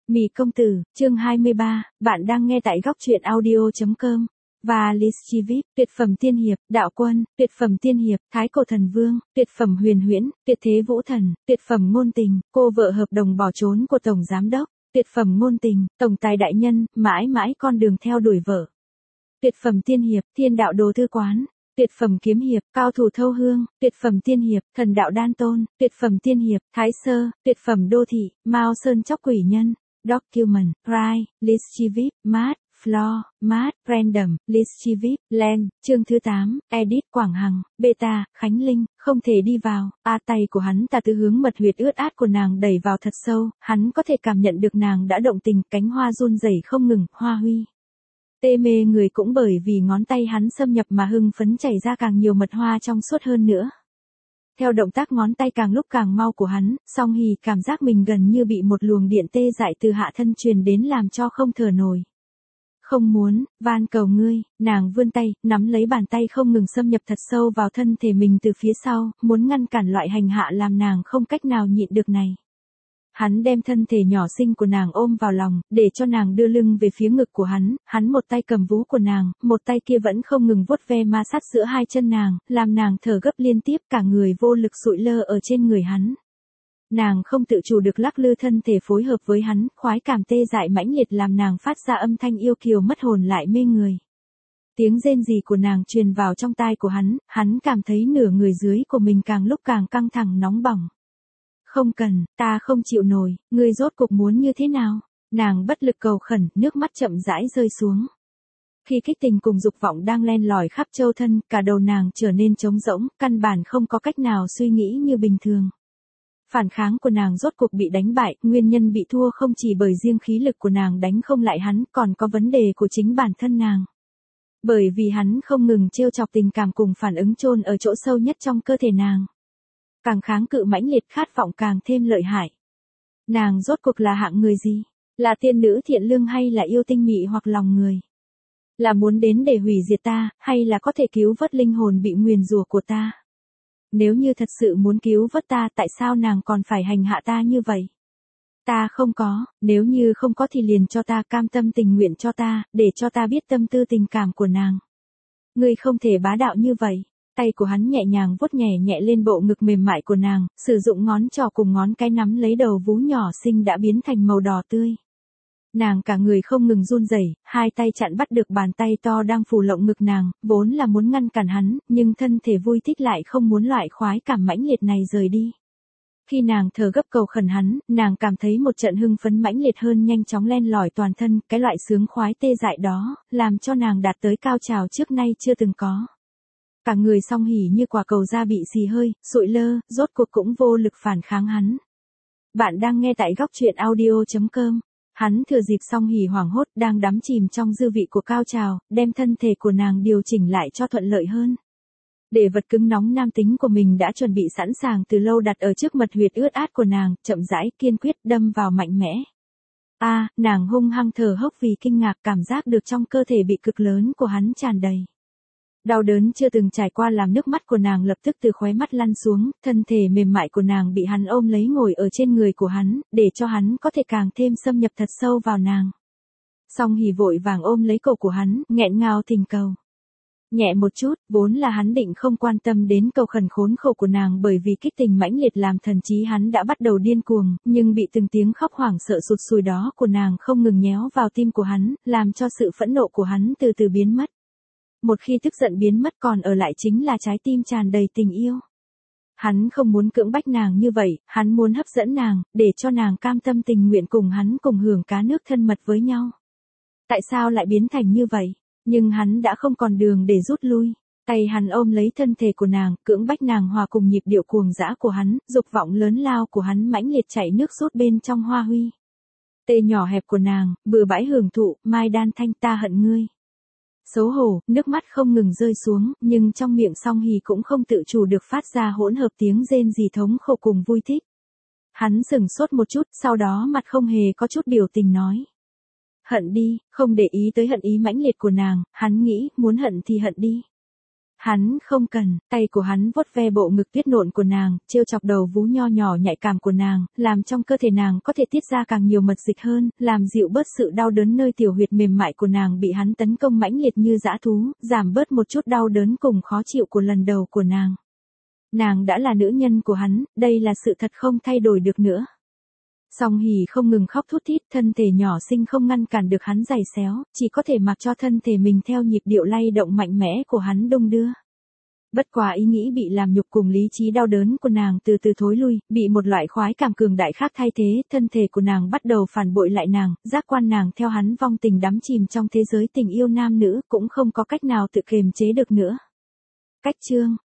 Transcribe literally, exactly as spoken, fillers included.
Mị công tử, chương hai mươi ba, bạn đang nghe tại góc truyện audio chấm com. Và Lischivip, tuyệt phẩm tiên hiệp, đạo quân, tuyệt phẩm tiên hiệp, thái cổ thần vương, tuyệt phẩm huyền huyễn, tuyệt thế vũ thần, tuyệt phẩm ngôn tình, cô vợ hợp đồng bỏ trốn của tổng giám đốc, tuyệt phẩm ngôn tình, tổng tài đại nhân, mãi mãi con đường theo đuổi vợ. Tuyệt phẩm tiên hiệp, thiên đạo đồ thư quán. Tuyệt phẩm kiếm hiệp, cao thủ thâu hương, tuyệt phẩm tiên hiệp, thần đạo đan tôn, tuyệt phẩm tiên hiệp, thái sơ, tuyệt phẩm đô thị, Mao Sơn chóc quỷ nhân, document, Pride, Lischivip, Mart, Floor, Mart, Random, Lischivip, Land, chương thứ tám, Edit Quảng Hằng, Beta, Khánh Linh, không thể đi vào, a tay của hắn ta từ hướng mật huyệt ướt át của nàng đẩy vào thật sâu, hắn có thể cảm nhận được nàng đã động tình, cánh hoa run rẩy không ngừng, hoa huy. Tê mê người cũng bởi vì ngón tay hắn xâm nhập mà hưng phấn chảy ra càng nhiều mật hoa trong suốt hơn nữa. Theo động tác ngón tay càng lúc càng mau của hắn, Song Hỉ cảm giác mình gần như bị một luồng điện tê dại từ hạ thân truyền đến làm cho không thở nổi. Không muốn, van cầu ngươi, nàng vươn tay, nắm lấy bàn tay không ngừng xâm nhập thật sâu vào thân thể mình từ phía sau, muốn ngăn cản loại hành hạ làm nàng không cách nào nhịn được này. Hắn đem thân thể nhỏ xinh của nàng ôm vào lòng, để cho nàng đưa lưng về phía ngực của hắn, hắn một tay cầm vú của nàng, một tay kia vẫn không ngừng vuốt ve ma sát giữa hai chân nàng, làm nàng thở gấp liên tiếp, cả người vô lực sụi lơ ở trên người hắn. Nàng không tự chủ được lắc lư thân thể phối hợp với hắn, khoái cảm tê dại mãnh liệt làm nàng phát ra âm thanh yêu kiều mất hồn lại mê người. Tiếng rên rỉ của nàng truyền vào trong tai của hắn, hắn cảm thấy nửa người dưới của mình càng lúc càng căng thẳng nóng bỏng. Không cần, ta không chịu nổi, ngươi rốt cuộc muốn như thế nào? Nàng bất lực cầu khẩn, nước mắt chậm rãi rơi xuống. Khi kích tình cùng dục vọng đang len lỏi khắp châu thân, cả đầu nàng trở nên trống rỗng, căn bản không có cách nào suy nghĩ như bình thường. Phản kháng của nàng rốt cuộc bị đánh bại, nguyên nhân bị thua không chỉ bởi riêng khí lực của nàng đánh không lại hắn, còn có vấn đề của chính bản thân nàng. Bởi vì hắn không ngừng trêu chọc tình cảm cùng phản ứng chôn ở chỗ sâu nhất trong cơ thể nàng. Càng kháng cự mãnh liệt khát vọng càng thêm lợi hại. Nàng rốt cuộc là hạng người gì? Là tiên nữ thiện lương hay là yêu tinh mị hoặc lòng người? Là muốn đến để hủy diệt ta, hay là có thể cứu vớt linh hồn bị nguyền rủa của ta? Nếu như thật sự muốn cứu vớt ta, tại sao nàng còn phải hành hạ ta như vậy? Ta không có, nếu như không có thì liền cho ta, cam tâm tình nguyện cho ta, để cho ta biết tâm tư tình cảm của nàng. Ngươi không thể bá đạo như vậy. Tay của hắn nhẹ nhàng vuốt nhẹ nhẹ lên bộ ngực mềm mại của nàng, sử dụng ngón trỏ cùng ngón cái nắm lấy đầu vú nhỏ xinh đã biến thành màu đỏ tươi. Nàng cả người không ngừng run rẩy, hai tay chặn bắt được bàn tay to đang phủ lộng ngực nàng, vốn là muốn ngăn cản hắn, nhưng thân thể vui thích lại không muốn loại khoái cảm mãnh liệt này rời đi. Khi nàng thở gấp cầu khẩn hắn, nàng cảm thấy một trận hưng phấn mãnh liệt hơn nhanh chóng len lỏi toàn thân, cái loại sướng khoái tê dại đó, làm cho nàng đạt tới cao trào trước nay chưa từng có. Cả người Song Hỉ như quả cầu da bị xì hơi, sụi lơ, rốt cuộc cũng vô lực phản kháng hắn. Bạn đang nghe tại góc truyện audio chấm com. Hắn thừa dịp Song Hỉ hoảng hốt đang đắm chìm trong dư vị của cao trào, đem thân thể của nàng điều chỉnh lại cho thuận lợi hơn. Để vật cứng nóng nam tính của mình đã chuẩn bị sẵn sàng từ lâu đặt ở trước mật huyệt ướt át của nàng, chậm rãi, kiên quyết đâm vào mạnh mẽ. A, à, nàng hung hăng thở hốc vì kinh ngạc, cảm giác được trong cơ thể bị cực lớn của hắn tràn đầy. Đau đớn chưa từng trải qua làm nước mắt của nàng lập tức từ khóe mắt lăn xuống, thân thể mềm mại của nàng bị hắn ôm lấy ngồi ở trên người của hắn, để cho hắn có thể càng thêm xâm nhập thật sâu vào nàng. Song Hỉ vội vàng ôm lấy cổ của hắn, nghẹn ngào thỉnh cầu. Nhẹ một chút, vốn là hắn định không quan tâm đến cầu khẩn khốn khổ của nàng bởi vì kích tình mãnh liệt làm thần trí hắn đã bắt đầu điên cuồng, nhưng bị từng tiếng khóc hoảng sợ sụt sùi đó của nàng không ngừng nhéo vào tim của hắn, làm cho sự phẫn nộ của hắn từ từ biến mất. Một khi tức giận biến mất còn ở lại chính là trái tim tràn đầy tình yêu. Hắn không muốn cưỡng bách nàng như vậy, hắn muốn hấp dẫn nàng, để cho nàng cam tâm tình nguyện cùng hắn cùng hưởng cá nước thân mật với nhau. Tại sao lại biến thành như vậy? Nhưng hắn đã không còn đường để rút lui. Tay hắn ôm lấy thân thể của nàng, cưỡng bách nàng hòa cùng nhịp điệu cuồng dã của hắn, dục vọng lớn lao của hắn mãnh liệt chảy nước rút bên trong hoa huy. Tê nhỏ hẹp của nàng, bừa bãi hưởng thụ, mai đan thanh ta hận ngươi. Xấu hổ, nước mắt không ngừng rơi xuống, nhưng trong miệng Song Hỉ cũng không tự chủ được phát ra hỗn hợp tiếng rên rỉ thống khổ cùng vui thích. Hắn sững sốt một chút, sau đó mặt không hề có chút biểu tình nói. Hận đi, không để ý tới hận ý mãnh liệt của nàng, hắn nghĩ, muốn hận thì hận đi. Hắn không cần, tay của hắn vuốt ve bộ ngực tuyết nộn của nàng, trêu chọc đầu vú nho nhỏ nhạy cảm của nàng, làm trong cơ thể nàng có thể tiết ra càng nhiều mật dịch hơn, làm dịu bớt sự đau đớn nơi tiểu huyệt mềm mại của nàng bị hắn tấn công mãnh liệt như dã thú, giảm bớt một chút đau đớn cùng khó chịu của lần đầu của nàng. Nàng đã là nữ nhân của hắn, đây là sự thật không thay đổi được nữa. Song Hỷ không ngừng khóc thút thít, thân thể nhỏ xinh không ngăn cản được hắn giày xéo, chỉ có thể mặc cho thân thể mình theo nhịp điệu lay động mạnh mẽ của hắn đung đưa. Bất quá ý nghĩ bị làm nhục cùng lý trí đau đớn của nàng từ từ thối lui, bị một loại khoái cảm cường đại khác thay thế, thân thể của nàng bắt đầu phản bội lại nàng, giác quan nàng theo hắn vong tình đắm chìm trong thế giới tình yêu nam nữ, cũng không có cách nào tự kiềm chế được nữa. Cách chương